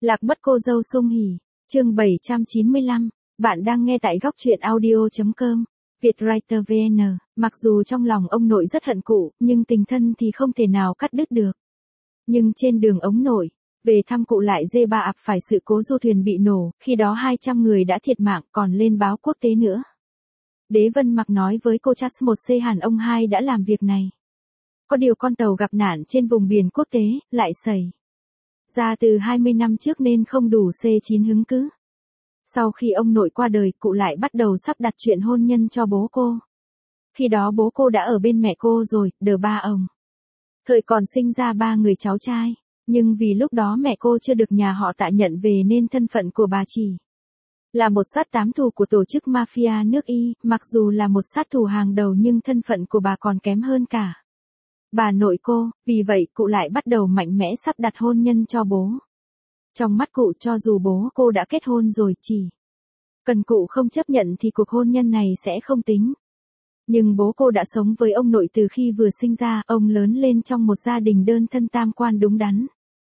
Lạc mất cô dâu Sung Hỉ, chương 795, bạn đang nghe tại góc truyện audio.com, Vietwriter VN, mặc dù trong lòng ông nội rất hận cụ, nhưng tình thân thì không thể nào cắt đứt được. Nhưng trên đường ông nội, về thăm cụ lại dê ba ập phải sự cố du thuyền bị nổ, khi đó 200 người đã thiệt mạng còn lên báo quốc tế nữa. Đế Vân Mặc nói với cô Charles 1C Hàn ông 2 đã làm việc này. Có điều con tàu gặp nạn trên vùng biển quốc tế, lại xảy ra từ 20 năm trước nên không đủ C9 hứng cứ. Sau khi ông nội qua đời, cụ lại bắt đầu sắp đặt chuyện hôn nhân cho bố cô. Khi đó bố cô đã ở bên mẹ cô rồi, đờ ba ông. Thời còn sinh ra 3 người cháu trai, nhưng vì lúc đó mẹ cô chưa được nhà họ Tạ nhận về nên thân phận của bà chỉ là một sát tám thù của tổ chức mafia nước Y, mặc dù là một sát thủ hàng đầu nhưng thân phận của bà còn kém hơn cả bà nội cô, vì vậy cụ lại bắt đầu mạnh mẽ sắp đặt hôn nhân cho bố. Trong mắt cụ cho dù bố cô đã kết hôn rồi, chỉ cần cụ không chấp nhận thì cuộc hôn nhân này sẽ không tính. Nhưng bố cô đã sống với ông nội từ khi vừa sinh ra, ông lớn lên trong một gia đình đơn thân tam quan đúng đắn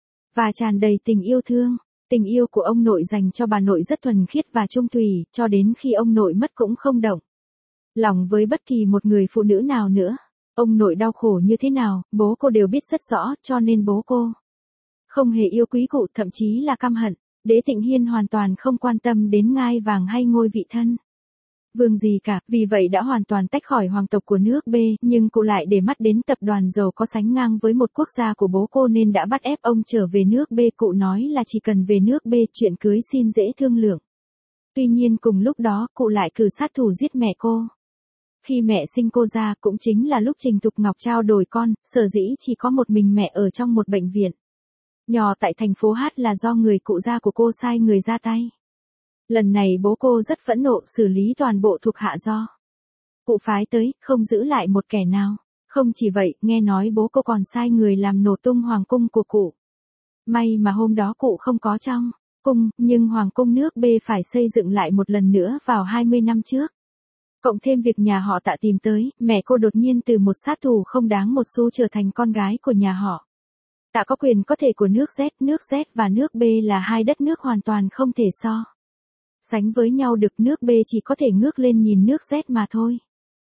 và tràn đầy tình yêu thương. Tình yêu của ông nội dành cho bà nội rất thuần khiết và trung thủy, cho đến khi ông nội mất cũng không động lòng với bất kỳ một người phụ nữ nào nữa. Ông nội đau khổ như thế nào, bố cô đều biết rất rõ, cho nên bố cô không hề yêu quý cụ, thậm chí là căm hận. Đế Tịnh Hiên hoàn toàn không quan tâm đến ngai vàng hay ngôi vị thân vương gì cả, vì vậy đã hoàn toàn tách khỏi hoàng tộc của nước B, nhưng cụ lại để mắt đến tập đoàn giàu có sánh ngang với một quốc gia của bố cô nên đã bắt ép ông trở về nước B. Cụ nói là chỉ cần về nước B, chuyện cưới xin dễ thương lượng. Tuy nhiên cùng lúc đó, cụ lại cử sát thủ giết mẹ cô. Khi mẹ sinh cô ra cũng chính là lúc Trình Thục Ngọc trao đổi con, sở dĩ chỉ có một mình mẹ ở trong một bệnh viện nhỏ tại thành phố H là do người cụ gia của cô sai người ra tay. Lần này bố cô rất phẫn nộ, xử lý toàn bộ thuộc hạ do cụ phái tới, không giữ lại một kẻ nào. Không chỉ vậy, nghe nói bố cô còn sai người làm nổ tung hoàng cung của cụ. May mà hôm đó cụ không có trong cung, nhưng hoàng cung nước B phải xây dựng lại một lần nữa vào 20 năm trước. Cộng thêm việc nhà họ Tạ tìm tới, mẹ cô đột nhiên từ một sát thủ không đáng một xu trở thành con gái của nhà họ Tạ có quyền có thể của nước Z và nước B là hai đất nước hoàn toàn không thể so sánh với nhau được. Nước B chỉ có thể ngước lên nhìn nước Z mà thôi.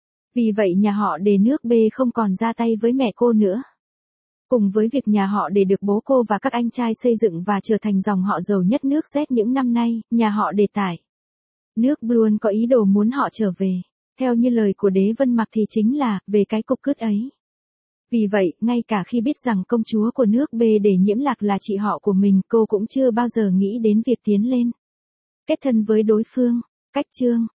Vì vậy nhà họ Đề nước B không còn ra tay với mẹ cô nữa. Cùng với việc nhà họ Đề được bố cô và các anh trai xây dựng và trở thành dòng họ giàu nhất nước Z những năm nay, nhà họ Đề tại nước B luôn có ý đồ muốn họ trở về. Theo như lời của Đế Vân Mặc thì chính là, về cái cục cứt ấy. Vì vậy, ngay cả khi biết rằng công chúa của nước B Để Nhiễm Lạc là chị họ của mình, cô cũng chưa bao giờ nghĩ đến việc tiến lên kết thân với đối phương. Cách chương